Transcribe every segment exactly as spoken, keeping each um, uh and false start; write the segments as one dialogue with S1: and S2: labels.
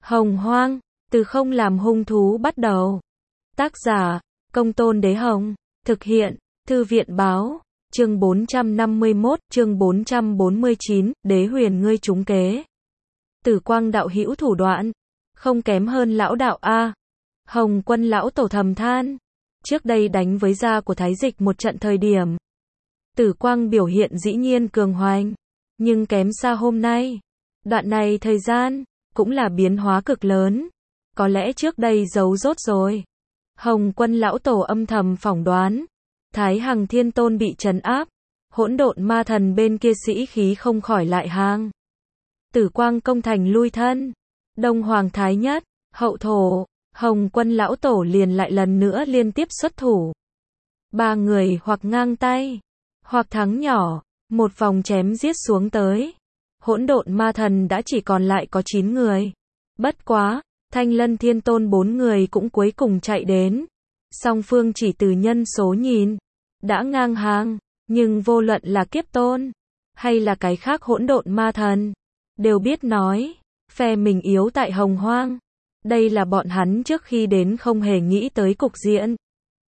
S1: Hồng Hoang, từ không làm hung thú bắt đầu. Tác giả, Công Tôn Đế Hồng. Thực hiện, Thư viện Báo. Chương bốn trăm năm mươi mốt, chương bốn trăm bốn mươi chín, Đế Huyền ngươi trúng kế. Tử Quang đạo hữu thủ đoạn, không kém hơn lão đạo a. Hồng Quân lão tổ thầm than. Trước đây đánh với gia của Thái Dịch một trận thời điểm, Tử Quang biểu hiện dĩ nhiên cường hoành, nhưng kém xa hôm nay. Đoạn này thời gian, cũng là biến hóa cực lớn. Có lẽ trước đây giấu rốt rồi. Hồng Quân lão tổ âm thầm phỏng đoán. Thái Hằng Thiên Tôn bị trấn áp. Hỗn độn ma thần bên kia sĩ khí không khỏi lại hàng. Tử Quang công thành lui thân. Đông Hoàng Thái Nhất, Hậu Thổ, Hồng Quân lão tổ liền lại lần nữa liên tiếp xuất thủ. Ba người hoặc ngang tay, hoặc thắng nhỏ, một vòng chém giết xuống tới. Hỗn độn ma thần đã chỉ còn lại có chín người. Bất quá, Thanh Lân Thiên Tôn bốn người cũng cuối cùng chạy đến. Song phương chỉ từ nhân số nhìn, đã ngang hàng, nhưng vô luận là Kiếp Tôn, hay là cái khác hỗn độn ma thần, đều biết nói, phe mình yếu tại Hồng Hoang. Đây là bọn hắn trước khi đến không hề nghĩ tới cục diện.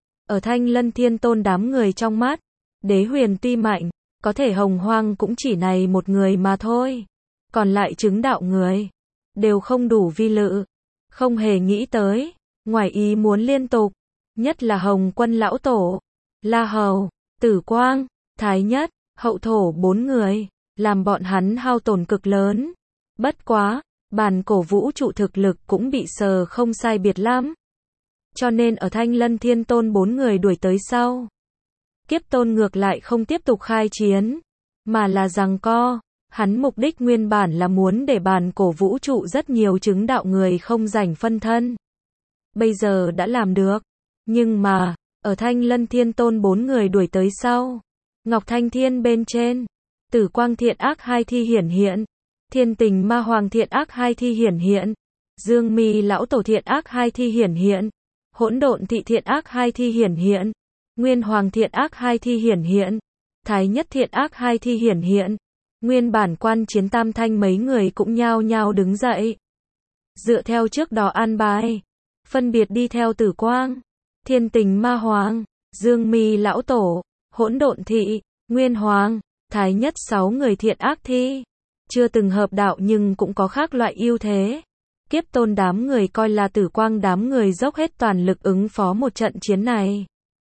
S1: Ở Thanh Lân Thiên Tôn đám người trong mắt, Đế Huyền tuy mạnh, có thể Hồng Hoang cũng chỉ này một người mà thôi. Còn lại chứng đạo người, đều không đủ vi lự. Không hề nghĩ tới, ngoài ý muốn liên tục, nhất là Hồng Quân lão tổ, La Hầu, Tử Quang, Thái Nhất, Hậu Thổ bốn người, làm bọn hắn hao tổn cực lớn. Bất quá, bản cổ vũ trụ thực lực cũng bị sờ không sai biệt lắm. Cho nên ở Thanh Lân Thiên Tôn bốn người đuổi tới sau, Kiếp Tôn ngược lại không tiếp tục khai chiến, mà là giằng co. Hắn mục đích nguyên bản là muốn để bản cổ vũ trụ rất nhiều chứng đạo người không giành phân thân. Bây giờ đã làm được. Nhưng mà, ở Thanh Lân Thiên Tôn bốn người đuổi tới sau, Ngọc Thanh Thiên bên trên, Tử Quang thiện ác hai thi hiển hiện, Thiên Tình Ma Hoàng thiện ác hai thi hiển hiện, Dương Mi lão tổ thiện ác hai thi hiển hiện, Hỗn Độn thị thiện ác hai thi hiển hiện, Nguyên Hoàng thiện ác hai thi hiển hiện, Thái Nhất thiện ác hai thi hiển hiện. Nguyên bản quan chiến tam thanh mấy người cũng nhao nhao đứng dậy. Dựa theo trước đó an bài, phân biệt đi theo Tử Quang, Thiên Tình Ma Hoàng, Dương Mi lão tổ, Hỗn Độn thị, Nguyên Hoàng, Thái Nhất sáu người thiện ác thi. Chưa từng hợp đạo nhưng cũng có khác loại ưu thế. Kiếp Tôn đám người coi là Tử Quang đám người dốc hết toàn lực ứng phó một trận chiến này.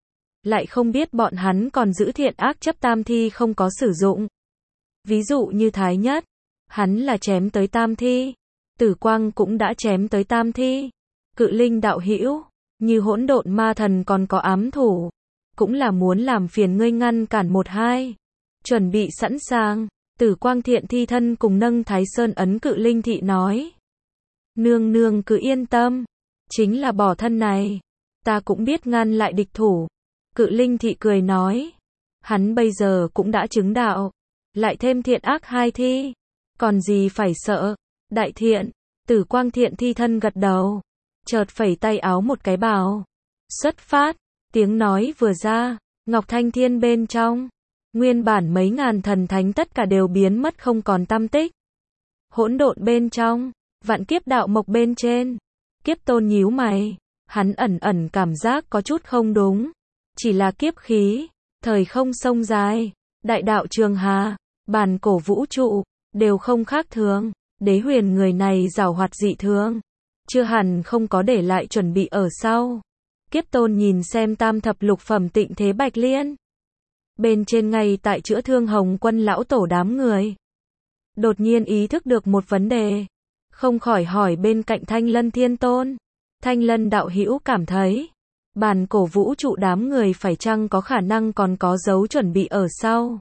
S1: Lại không biết bọn hắn còn giữ thiện ác chấp tam thi không có sử dụng. Ví dụ như Thái Nhất, hắn là chém tới tam thi. Tử Quang cũng đã chém tới tam thi. Cự Linh đạo hữu, như hỗn độn ma thần còn có ám thủ, cũng là muốn làm phiền ngươi ngăn cản một hai. Chuẩn bị sẵn sàng. Tử Quang thiện thi thân cùng nâng Thái Sơn ấn Cự Linh thị nói. Nương nương cứ yên tâm, chính là bỏ thân này, ta cũng biết ngăn lại địch thủ. Cự Linh thị cười nói, hắn bây giờ cũng đã chứng đạo, lại thêm thiện ác hai thi, còn gì phải sợ. Đại thiện, Tử Quang thiện thi thân gật đầu, chợt phẩy tay áo một cái bảo, xuất phát. Tiếng nói vừa ra, Ngọc Thanh Thiên bên trong, nguyên bản mấy ngàn thần thánh tất cả đều biến mất không còn tăm tích. Hỗn độn bên trong, vạn kiếp đạo mộc bên trên, Kiếp Tôn nhíu mày, hắn ẩn ẩn cảm giác có chút không đúng. Chỉ là kiếp khí, thời không sông dài, đại đạo trường hà, bản cổ vũ trụ, đều không khác thường. Đế Huyền người này giàu hoạt dị thường, chưa hẳn không có để lại chuẩn bị ở sau. Kiếp Tôn nhìn xem tam thập lục phẩm tịnh thế Bạch Liên. Bên trên ngay tại chữa thương Hồng Quân lão tổ đám người. Đột nhiên ý thức được một vấn đề. Không khỏi hỏi bên cạnh Thanh Lân Thiên Tôn. Thanh Lân đạo hữu cảm thấy, bản cổ vũ trụ đám người phải chăng có khả năng còn có dấu chuẩn bị ở sau.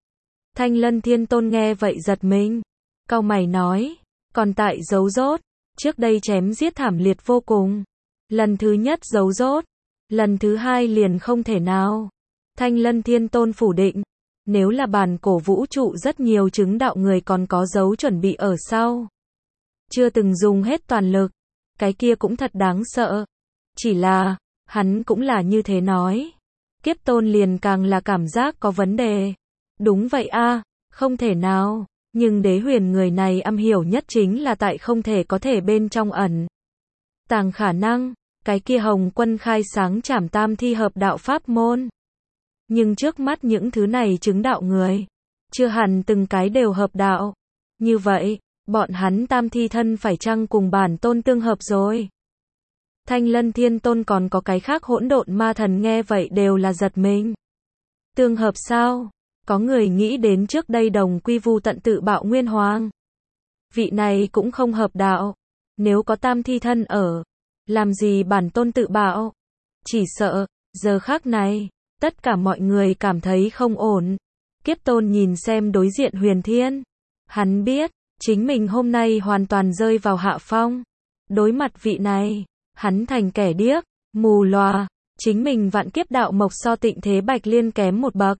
S1: Thanh Lân Thiên Tôn nghe vậy giật mình. Cau mày nói, còn tại giấu rốt, trước đây chém giết thảm liệt vô cùng. Lần thứ nhất giấu rốt, lần thứ hai liền không thể nào. Thanh Lân Thiên Tôn phủ định, nếu là bản cổ vũ trụ rất nhiều chứng đạo người còn có dấu chuẩn bị ở sau. Chưa từng dùng hết toàn lực, cái kia cũng thật đáng sợ. Chỉ là, hắn cũng là như thế nói. Kiếp Tôn liền càng là cảm giác có vấn đề. Đúng vậy a, không thể nào. Nhưng đế huyền người này am hiểu nhất chính là tại không thể có thể bên trong ẩn tàng khả năng, cái kia Hồng Quân khai sáng trảm tam thi hợp đạo pháp môn. Nhưng trước mắt những thứ này chứng đạo người, chưa hẳn từng cái đều hợp đạo. Như vậy, bọn hắn tam thi thân phải chăng cùng bản tôn tương hợp rồi? Thanh Lân Thiên Tôn còn có cái khác hỗn độn ma thần nghe vậy đều là giật mình. Tương hợp sao? Có người nghĩ đến trước đây đồng quy vu tận tự bạo Nguyên Hoàng. Vị này cũng không hợp đạo. Nếu có tam thi thân ở, làm gì bản tôn tự bạo? Chỉ sợ, giờ khác này, tất cả mọi người cảm thấy không ổn. Kiếp Tôn nhìn xem đối diện Huyền Thiên. Hắn biết, chính mình hôm nay hoàn toàn rơi vào hạ phong. Đối mặt vị này, hắn thành kẻ điếc, mù lòa. Chính mình vạn kiếp đạo mộc so Tịnh Thế Bạch Liên kém một bậc.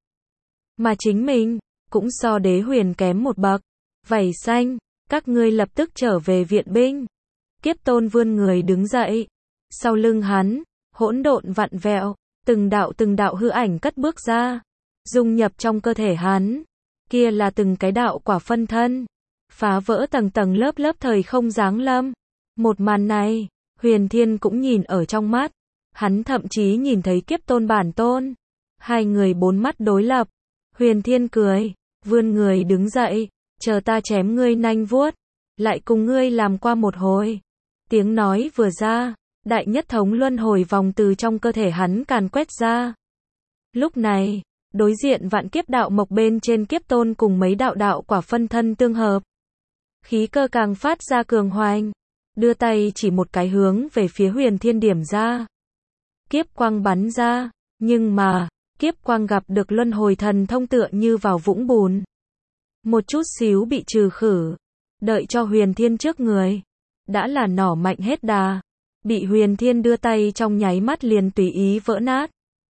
S1: Mà chính mình, cũng so đế huyền kém một bậc. Vảy xanh, các ngươi lập tức trở về viện binh. Kiếp Tôn vươn người đứng dậy. Sau lưng hắn, hỗn độn vặn vẹo, từng đạo từng đạo hư ảnh cất bước ra, dung nhập trong cơ thể hắn. Kia là từng cái đạo quả phân thân, phá vỡ tầng tầng lớp lớp thời không giáng lâm. Một màn này, Huyền Thiên cũng nhìn ở trong mắt. Hắn thậm chí nhìn thấy Kiếp Tôn bản tôn. Hai người bốn mắt đối lập. Huyền Thiên cười, vươn người đứng dậy, chờ ta chém ngươi nanh vuốt, lại cùng ngươi làm qua một hồi. Tiếng nói vừa ra, đại nhất thống luân hồi vòng từ trong cơ thể hắn càn quét ra. Lúc này, đối diện vạn kiếp đạo mộc bên trên Kiếp Tôn cùng mấy đạo đạo quả phân thân tương hợp. Khí cơ càng phát ra cường hoành, đưa tay chỉ một cái hướng về phía Huyền Thiên điểm ra. Kiếp quang bắn ra, nhưng mà, kiếp quang gặp được luân hồi thần thông tựa như vào vũng bùn. Một chút xíu bị trừ khử, đợi cho Huyền Thiên trước người. Đã là nỏ mạnh hết đà, bị Huyền Thiên đưa tay trong nháy mắt liền tùy ý vỡ nát.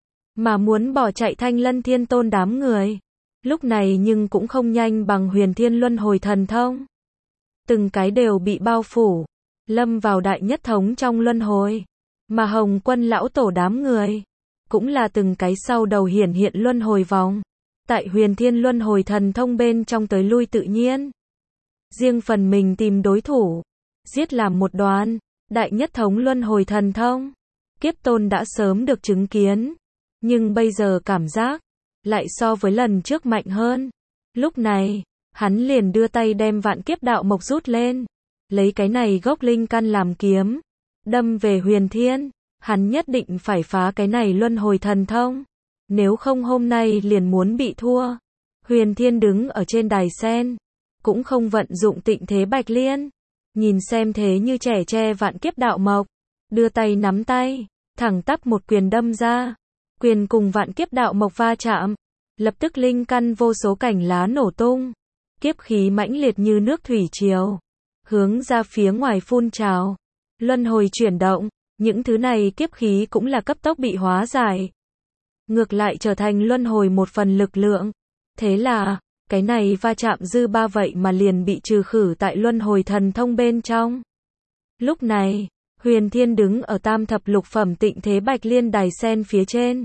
S1: Mà muốn bỏ chạy Thanh Lân Thiên Tôn đám người, lúc này nhưng cũng không nhanh bằng Huyền Thiên luân hồi thần thông. Từng cái đều bị bao phủ, lâm vào đại nhất thống trong luân hồi. Mà Hồng Quân lão tổ đám người, cũng là từng cái sau đầu hiển hiện luân hồi vòng. Tại Huyền Thiên luân hồi thần thông bên trong tới lui tự nhiên. Riêng phần mình tìm đối thủ, giết làm một đoàn. Đại nhất thống luân hồi thần thông, Kiếp Tôn đã sớm được chứng kiến. Nhưng bây giờ cảm giác, lại so với lần trước mạnh hơn. Lúc này, hắn liền đưa tay đem vạn kiếp đạo mộc rút lên. Lấy cái này gốc linh căn làm kiếm. Đâm về Huyền Thiên. Hắn nhất định phải phá cái này luân hồi thần thông. Nếu không hôm nay liền muốn bị thua. Huyền Thiên đứng ở trên đài sen. Cũng không vận dụng Tịnh Thế Bạch Liên. Nhìn xem thế như trẻ tre vạn kiếp đạo mộc. Đưa tay nắm tay. Thẳng tắp một quyền đâm ra. Quyền cùng vạn kiếp đạo mộc va chạm. Lập tức linh căn vô số cảnh lá nổ tung. Kiếp khí mãnh liệt như nước thủy triều. Hướng ra phía ngoài phun trào. Luân hồi chuyển động. Những thứ này kiếp khí cũng là cấp tốc bị hóa giải. Ngược lại trở thành luân hồi một phần lực lượng. Thế là, cái này va chạm dư ba vậy mà liền bị trừ khử tại luân hồi thần thông bên trong. Lúc này, Huyền Thiên đứng ở tam thập lục phẩm Tịnh Thế Bạch Liên đài sen phía trên.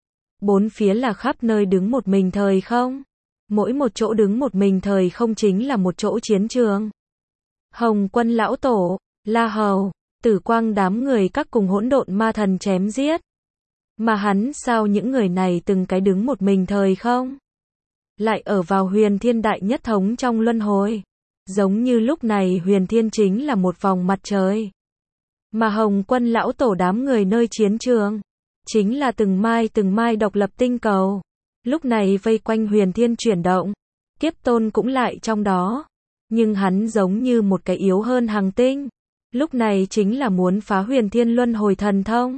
S1: Bốn phía là khắp nơi đứng một mình thời không. Mỗi một chỗ đứng một mình thời không chính là một chỗ chiến trường. Hồng Quân lão tổ, La Hầu, Tử Quang đám người các cùng hỗn độn ma thần chém giết. Mà hắn sao những người này từng cái đứng một mình thời không? Lại ở vào Huyền Thiên đại nhất thống trong luân hồi. Giống như lúc này Huyền Thiên chính là một vòng mặt trời. Mà Hồng Quân lão tổ đám người nơi chiến trường, chính là từng mai từng mai độc lập tinh cầu. Lúc này vây quanh Huyền Thiên chuyển động. Kiếp Tôn cũng lại trong đó. Nhưng hắn giống như một cái yếu hơn hành tinh. Lúc này chính là muốn phá Huyền Thiên luân hồi thần thông.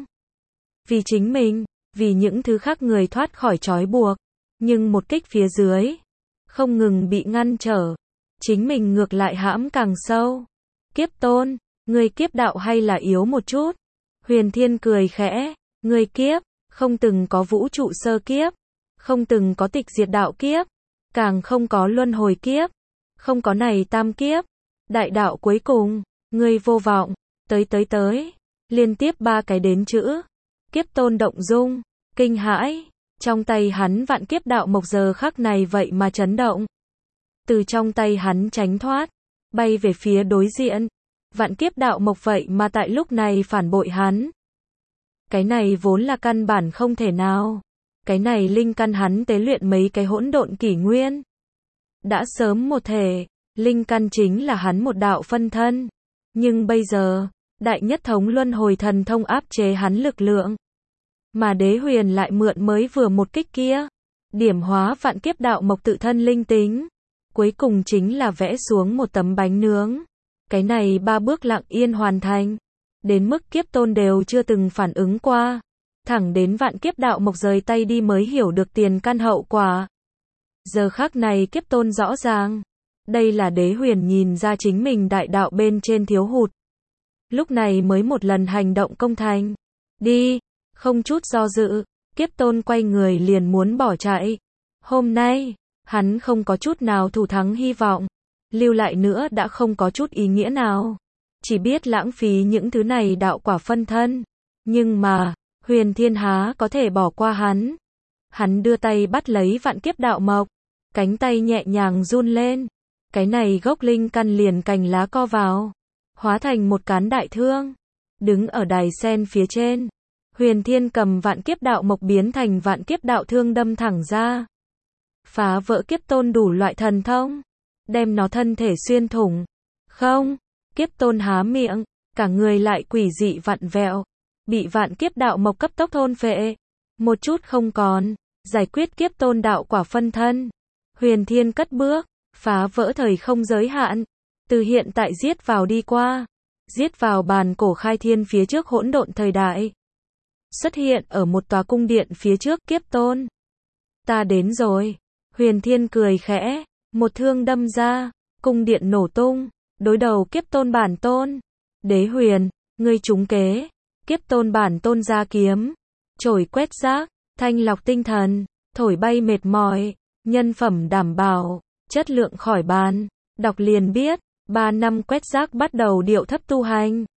S1: Vì chính mình, vì những thứ khác người thoát khỏi trói buộc. Nhưng một kích phía dưới, không ngừng bị ngăn trở. Chính mình ngược lại hãm càng sâu. Kiếp Tôn, người kiếp đạo hay là yếu một chút? Huyền Thiên cười khẽ, người kiếp, không từng có vũ trụ sơ kiếp. Không từng có tịch diệt đạo kiếp. Càng không có luân hồi kiếp. Không có này tam kiếp. Đại đạo cuối cùng, ngươi vô vọng, tới tới tới. Liên tiếp ba cái đến chữ. Kiếp Tôn động dung, kinh hãi. Trong tay hắn vạn kiếp đạo mộc giờ khắc này vậy mà chấn động. từ trong tay hắn tránh thoát, bay về phía đối diện. Vạn kiếp đạo mộc vậy mà tại lúc này phản bội hắn. Cái này vốn là căn bản không thể nào. Cái này linh căn hắn tế luyện mấy cái hỗn độn kỷ nguyên. Đã sớm một thể, linh căn chính là hắn một đạo phân thân. Nhưng bây giờ, đại nhất thống luân hồi thần thông áp chế hắn lực lượng. Mà đế huyền lại mượn mới vừa một kích kia. Điểm hóa vạn kiếp đạo mộc tự thân linh tính. Cuối cùng chính là vẽ xuống một tấm bánh nướng. Cái này ba bước lặng yên hoàn thành. Đến mức kiếp tôn đều chưa từng phản ứng qua. Thẳng đến vạn kiếp đạo mộc rời tay đi mới hiểu được tiền căn hậu quả. Giờ khắc này kiếp tôn rõ ràng. Đây là đế huyền nhìn ra chính mình đại đạo bên trên thiếu hụt. Lúc này mới một lần hành động công thành. Đi, không chút do dự, kiếp tôn quay người liền muốn bỏ chạy. Hôm nay, hắn không có chút nào thủ thắng hy vọng. Lưu lại nữa đã không có chút ý nghĩa nào. Chỉ biết lãng phí những thứ này đạo quả phân thân. Nhưng mà, Huyền Thiên há có thể bỏ qua hắn. Hắn đưa tay bắt lấy vạn kiếp đạo mộc. Cánh tay nhẹ nhàng run lên. Cái này gốc linh căn liền cành lá co vào. Hóa thành một cán đại thương. Đứng ở đài sen phía trên. Huyền Thiên cầm vạn kiếp đạo mộc biến thành vạn kiếp đạo thương đâm thẳng ra. Phá vỡ kiếp tôn đủ loại thần thông. Đem nó thân thể xuyên thủng. Không, kiếp tôn há miệng. Cả người lại quỷ dị vặn vẹo. Bị vạn kiếp đạo mộc cấp tốc thôn phệ. Một chút không còn. Giải quyết kiếp tôn đạo quả phân thân. Huyền Thiên cất bước. Phá vỡ thời không giới hạn. Từ hiện tại giết vào đi qua. Giết vào bàn cổ khai thiên phía trước hỗn độn thời đại. Xuất hiện ở một tòa cung điện phía trước kiếp tôn. Ta đến rồi. Huyền Thiên cười khẽ. Một thương đâm ra. Cung điện nổ tung. Đối đầu kiếp tôn bản tôn. Đế huyền, ngươi trúng kế. Kiếp tôn bản tôn ra kiếm. Chổi quét rác. Thanh lọc tinh thần. Thổi bay mệt mỏi. Nhân phẩm đảm bảo. Chất lượng khỏi bàn. Đọc liền biết. Ba năm quét rác bắt đầu điệu thấp tu hành.